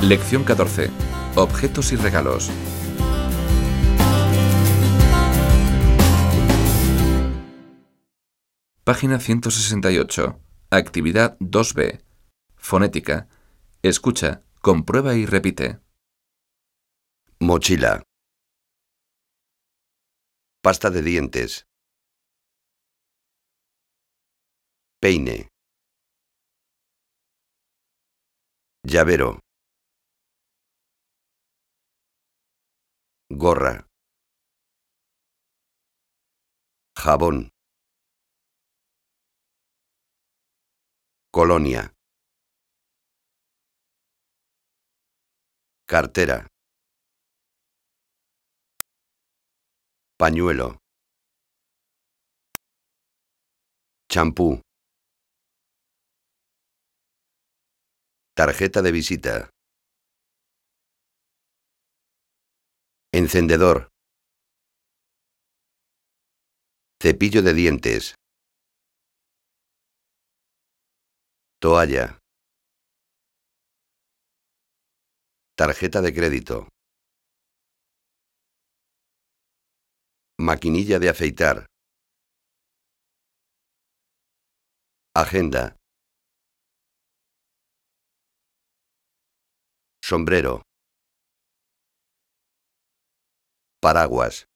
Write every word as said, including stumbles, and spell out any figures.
Lección catorce. Objetos y regalos. Página ciento sesenta y ocho. Actividad dos B. Fonética. Escucha, comprueba y repite. Mochila. Pasta de dientes. Peine. Llavero. Gorra. Jabón. Colonia. Cartera. Pañuelo. Champú. Tarjeta de visita. Encendedor. Cepillo de dientes. Toalla. Tarjeta de crédito. Maquinilla de afeitar. Agenda. Sombrero. Paraguas.